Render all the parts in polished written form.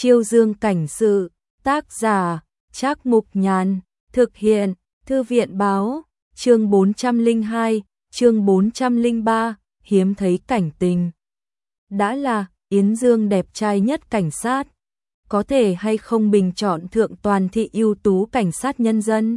Chiêu Dương cảnh sự, tác giả, Trác Mục Nhàn, thực hiện, Thư viện báo, chương 402, chương 403, hiếm thấy cảnh tình. Đã là Yến Dương đẹp trai nhất cảnh sát, có thể hay không bình chọn thượng toàn thị ưu tú cảnh sát nhân dân.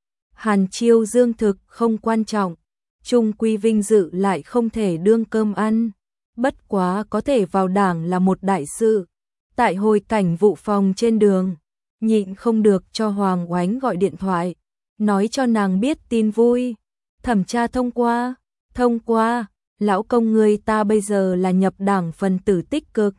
Hàn Chiêu Dương thực không quan trọng, chung quy vinh dự lại không thể đương cơm ăn, bất quá có thể vào đảng là một đại sự. Tại hồi cảnh vụ phòng trên đường, nhịn không được cho Hoàng Oánh gọi điện thoại, nói cho nàng biết tin vui. Thẩm tra thông qua, lão công ngươi ta bây giờ là nhập đảng phần tử tích cực.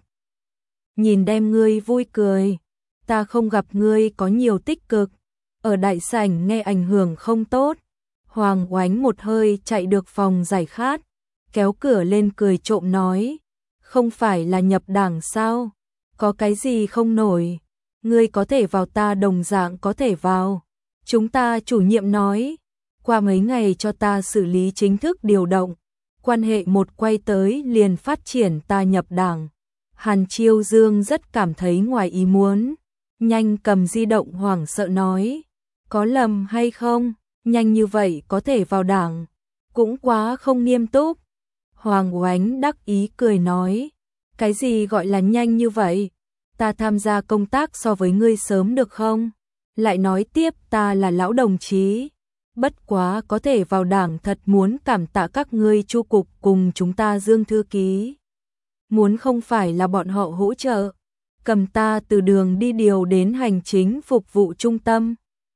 Nhìn đem ngươi vui cười, ta không gặp ngươi có nhiều tích cực, ở đại sảnh nghe ảnh hưởng không tốt. Hoàng Oánh một hơi chạy được phòng giải khát, kéo cửa lên cười trộm nói, không phải là nhập đảng sao? Có cái gì không nổi, ngươi có thể vào ta đồng dạng có thể vào. Chúng ta chủ nhiệm nói, qua mấy ngày cho ta xử lý chính thức điều động, quan hệ một quay tới liền phát triển ta nhập đảng. Hàn Chiêu Dương rất cảm thấy ngoài ý muốn, nhanh cầm di động hoảng sợ nói, có lầm hay không, nhanh như vậy có thể vào đảng, cũng quá không nghiêm túc. Hoàng Oánh đắc ý cười nói, cái gì gọi là nhanh như vậy? Ta tham gia công tác so với ngươi sớm được không? Lại nói tiếp ta là lão đồng chí. Bất quá có thể vào đảng thật muốn cảm tạ các ngươi Chu cục cùng chúng ta Dương thư ký. Muốn không phải là bọn họ hỗ trợ, cầm ta từ đường đi điều đến hành chính phục vụ trung tâm.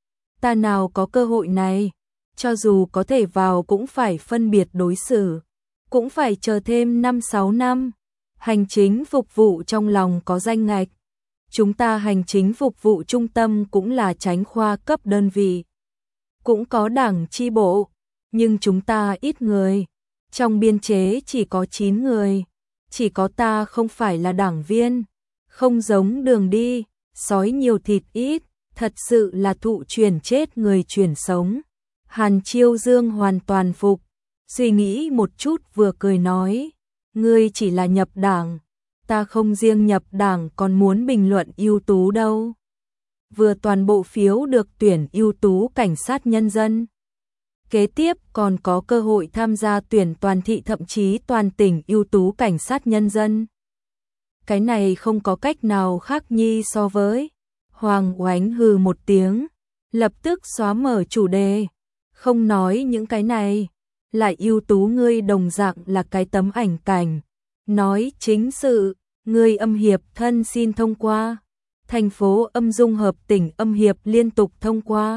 Ta nào có cơ hội này, cho dù có thể vào cũng phải phân biệt đối xử, cũng phải chờ thêm 5-6 năm. Hành chính phục vụ trong lòng có danh ngạch. Chúng ta hành chính phục vụ trung tâm cũng là chánh khoa cấp đơn vị. Cũng có đảng chi bộ, nhưng chúng ta ít người. Trong biên chế chỉ có 9 người. Chỉ có ta không phải là đảng viên. Không giống đường đi, sói nhiều thịt ít, thật sự là thụ truyền chết người truyền sống. Hàn Chiêu Dương hoàn toàn phục, suy nghĩ một chút vừa cười nói, ngươi chỉ là nhập đảng, ta không riêng nhập đảng còn muốn bình luận ưu tú đâu. Vừa toàn bộ phiếu được tuyển ưu tú cảnh sát nhân dân. Kế tiếp còn có cơ hội tham gia tuyển toàn thị thậm chí toàn tỉnh ưu tú cảnh sát nhân dân. Cái này không có cách nào khác nhi so với. Hoàng Oánh hừ một tiếng, lập tức xóa mở chủ đề, không nói những cái này. Lại ưu tú ngươi đồng dạng là cái tấm ảnh cảnh. Nói chính sự, ngươi âm hiệp thân xin thông qua. Thành phố âm dung hợp tỉnh âm hiệp liên tục thông qua.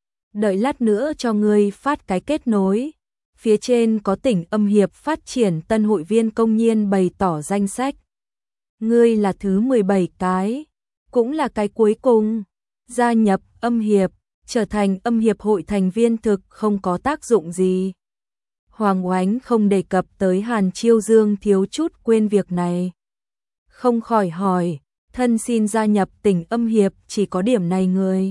Đợi lát nữa cho ngươi phát cái kết nối. Phía trên có tỉnh âm hiệp phát triển tân hội viên công nhiên bày tỏ danh sách. Ngươi là thứ 17 cái, cũng là cái cuối cùng. Gia nhập âm hiệp, trở thành âm hiệp hội thành viên thực không có tác dụng gì. Hoàng Oánh không đề cập tới Hàn Chiêu Dương thiếu chút quên việc này. Không khỏi hỏi, thân xin gia nhập tỉnh âm hiệp chỉ có điểm này người.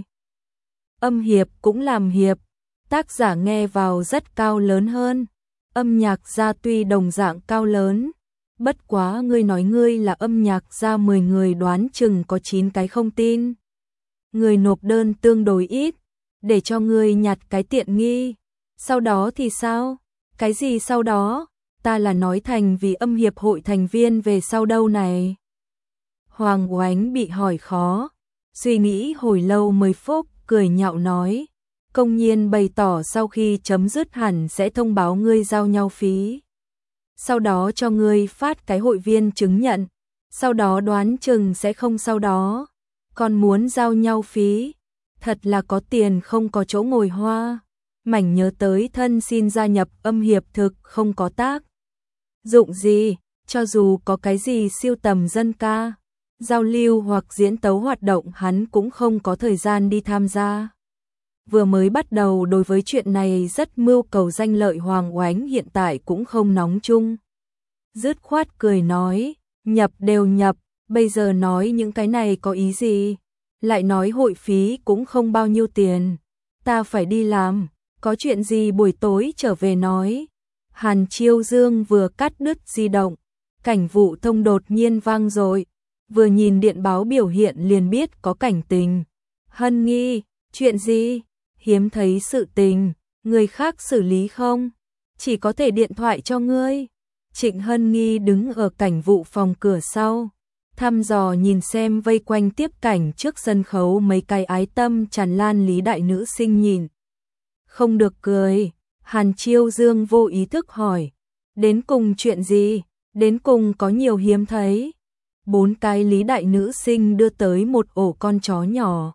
Âm hiệp cũng làm hiệp, tác giả nghe vào rất cao lớn hơn. Âm nhạc gia tuy đồng dạng cao lớn, bất quá ngươi nói ngươi là âm nhạc gia 10 người đoán chừng có 9 cái không tin. Người nộp đơn tương đối ít, để cho ngươi nhặt cái tiện nghi. Sau đó thì sao? Cái gì sau đó? Ta là nói thành vì âm hiệp hội thành viên về sau đâu này? Hoàng Oánh bị hỏi khó, suy nghĩ hồi lâu mới phúc, cười nhạo nói, công nhiên bày tỏ sau khi chấm dứt hẳn sẽ thông báo ngươi giao nhau phí. Sau đó cho ngươi phát cái hội viên chứng nhận, sau đó đoán chừng sẽ không sau đó. Còn muốn giao nhau phí, thật là có tiền không có chỗ ngồi hoa. Mảnh nhớ tới thân xin gia nhập âm hiệp thực không có tác dụng gì, cho dù có cái gì siêu tầm dân ca, giao lưu hoặc diễn tấu hoạt động hắn cũng không có thời gian đi tham gia. Vừa mới bắt đầu đối với chuyện này rất mưu cầu danh lợi. Hoàng Oánh hiện tại cũng không nóng chung. Dứt khoát cười nói, nhập đều nhập, bây giờ nói những cái này có ý gì? Lại nói hội phí cũng không bao nhiêu tiền, ta phải đi làm. Có chuyện gì buổi tối trở về nói. Hàn Chiêu Dương vừa cắt đứt di động, cảnh vụ thông đột nhiên vang rồi. vừa nhìn điện báo biểu hiện liền biết có cảnh tình. Hân Nghi, chuyện gì? Hiếm thấy sự tình, người khác xử lý không? Chỉ có thể điện thoại cho ngươi. Trịnh Hân Nghi đứng ở cảnh vụ phòng cửa sau, thăm dò nhìn xem vây quanh tiếp cảnh trước sân khấu mấy cái ái tâm tràn lan lý đại nữ sinh nhìn. Không được cười, Hàn Chiêu Dương vô ý thức hỏi. Đến cùng chuyện gì? Đến cùng có nhiều hiếm thấy. 4 cái lý đại nữ sinh đưa tới một ổ con chó nhỏ.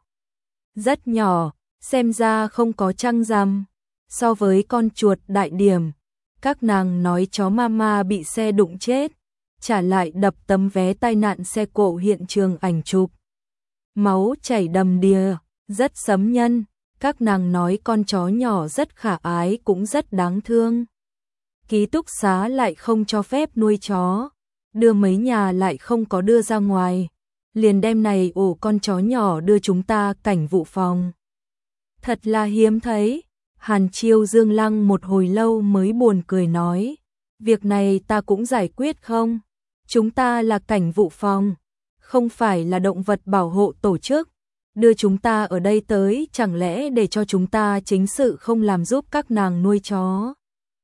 Rất nhỏ, xem ra không có trăng rằm. So với con chuột đại điểm, các nàng nói chó mama bị xe đụng chết, trả lại đập tấm vé tai nạn xe cộ hiện trường ảnh chụp. Máu chảy đầm đìa, rất sấm nhân, các nàng nói con chó nhỏ rất khả ái cũng rất đáng thương. Ký túc xá lại không cho phép nuôi chó, đưa mấy nhà lại không có đưa ra ngoài, liền đem này ổ con chó nhỏ đưa chúng ta cảnh vụ phòng. Thật là hiếm thấy. Hàn Chiêu Dương lăng một hồi lâu mới buồn cười nói, việc này ta cũng giải quyết không? Chúng ta là cảnh vụ phòng, không phải là động vật bảo hộ tổ chức, đưa chúng ta ở đây tới chẳng lẽ để cho chúng ta chính sự không làm giúp các nàng nuôi chó?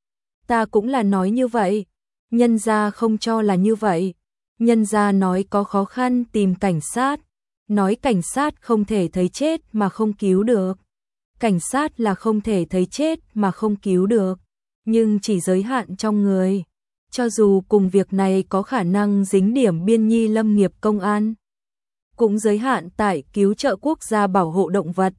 Ta cũng là nói như vậy, nhân gia không cho là như vậy, nhân gia nói có khó khăn tìm cảnh sát, nói cảnh sát không thể thấy chết mà không cứu được. Cảnh sát là không thể thấy chết mà không cứu được, nhưng chỉ giới hạn trong người. Cho dù cùng việc này có khả năng dính điểm biên nhi lâm nghiệp công an, cũng giới hạn tại cứu trợ quốc gia bảo hộ động vật.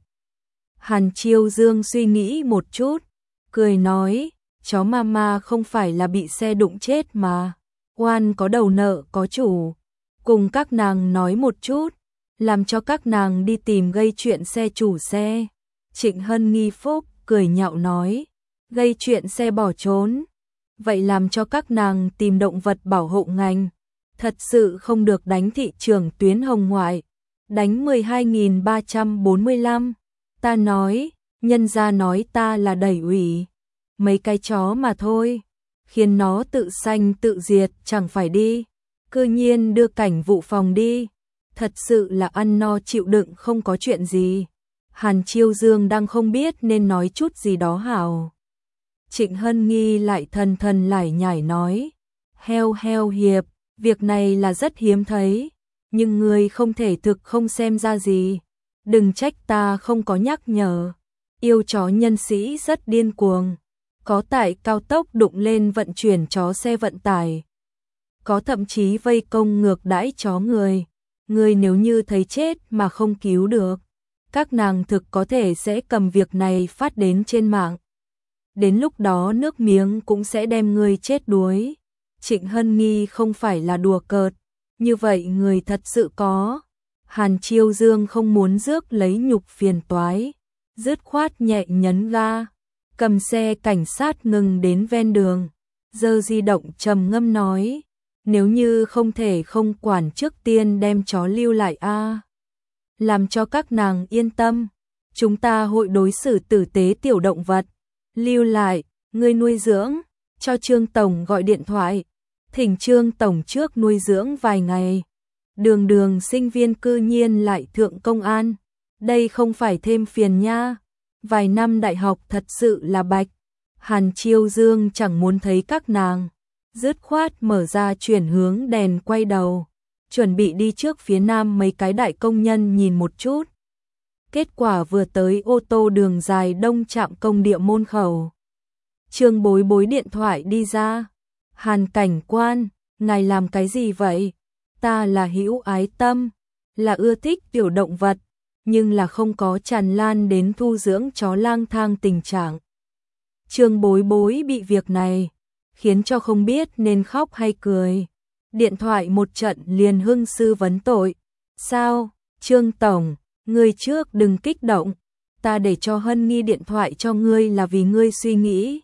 Hàn Chiêu Dương suy nghĩ một chút, cười nói, chó mama không phải là bị xe đụng chết mà, oan có đầu nợ có chủ. Cùng các nàng nói một chút, làm cho các nàng đi tìm gây chuyện xe chủ xe. Trịnh Hân Nghi phúc cười nhạo nói, gây chuyện xe bỏ trốn. Vậy làm cho các nàng tìm động vật bảo hộ ngành. Thật sự không được đánh thị trường tuyến hồng ngoại. Đánh 12.345. Ta nói, nhân gia nói ta là đẩy ủy. Mấy cái chó mà thôi. Khiến nó tự sanh tự diệt chẳng phải đi. Cư nhiên đưa cảnh vụ phòng đi. Thật sự là ăn no chịu đựng không có chuyện gì. Hàn Chiêu Dương đang không biết nên nói chút gì đó hảo. Trịnh Hân Nghi lại thần thần lải nhải nói, heo hiệp, việc này là rất hiếm thấy, nhưng người không thể thực không xem ra gì. Đừng trách ta không có nhắc nhở, yêu chó nhân sĩ rất điên cuồng, có tại cao tốc đụng lên vận chuyển chó xe vận tải, có thậm chí vây công ngược đãi chó người nếu như thấy chết mà không cứu được. Các nàng thực có thể sẽ cầm việc này phát đến trên mạng. Đến lúc đó nước miếng cũng sẽ đem người chết đuối. Trịnh Hân Nghi không phải là đùa cợt, như vậy người thật sự có. Hàn Chiêu Dương không muốn rước lấy nhục phiền toái, dứt khoát nhẹ nhấn ga, cầm xe cảnh sát ngừng đến ven đường, giơ di động trầm ngâm nói, nếu như không thể không quản trước tiên đem chó lưu lại a. Làm cho các nàng yên tâm, chúng ta hội đối xử tử tế tiểu động vật, lưu lại, người nuôi dưỡng, cho Trương Tổng gọi điện thoại, thỉnh Trương Tổng trước nuôi dưỡng vài ngày. Đường sinh viên cư nhiên lại thượng công an, đây không phải thêm phiền nha, vài năm đại học thật sự là bạch. Hàn Chiêu Dương chẳng muốn thấy các nàng, dứt khoát mở ra chuyển hướng đèn quay đầu. Chuẩn bị đi trước phía nam mấy cái đại công nhân nhìn một chút. Kết quả vừa tới ô tô đường dài đông trạm công địa môn khẩu. Trương Bối Bối điện thoại đi ra. Hàn cảnh quan, ngài làm cái gì vậy? Ta là hữu ái tâm, là ưa thích tiểu động vật, nhưng là không có tràn lan đến thu dưỡng chó lang thang tình trạng. Trương Bối Bối bị việc này, khiến cho không biết nên khóc hay cười. Điện thoại một trận liền hưng sư vấn tội. Sao, Trương Tổng, ngươi trước đừng kích động. Ta để cho Hân Nghi điện thoại cho ngươi là vì ngươi suy nghĩ.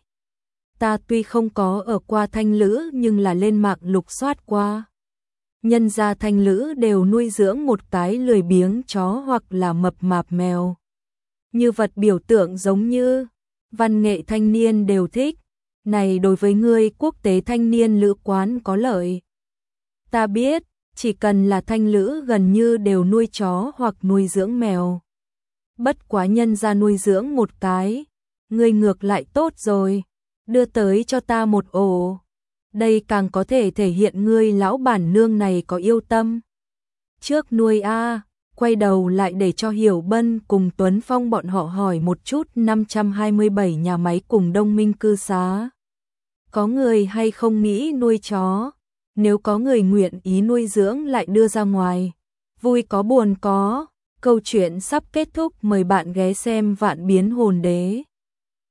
Ta tuy không có ở qua thanh lữ nhưng là lên mạng lục soát qua. Nhân gia thanh lữ đều nuôi dưỡng một cái lười biếng chó hoặc là mập mạp mèo. Như vật biểu tượng giống như văn nghệ thanh niên đều thích. Này đối với ngươi quốc tế thanh niên lữ quán có lợi. Ta biết, chỉ cần là thanh lữ gần như đều nuôi chó hoặc nuôi dưỡng mèo. Bất quá nhân ra nuôi dưỡng một cái, ngươi ngược lại tốt rồi, đưa tới cho ta một ổ. Đây càng có thể thể hiện ngươi lão bản nương này có yêu tâm. Trước nuôi a, quay đầu lại để cho Hiểu Bân cùng Tuấn Phong bọn họ hỏi một chút 527 nhà máy cùng Đông Minh cư xá. Có người hay không nghĩ nuôi chó? Nếu có người nguyện ý nuôi dưỡng lại đưa ra ngoài. Vui có buồn có. Câu chuyện sắp kết thúc, mời bạn ghé xem Vạn Biến Hồn Đế.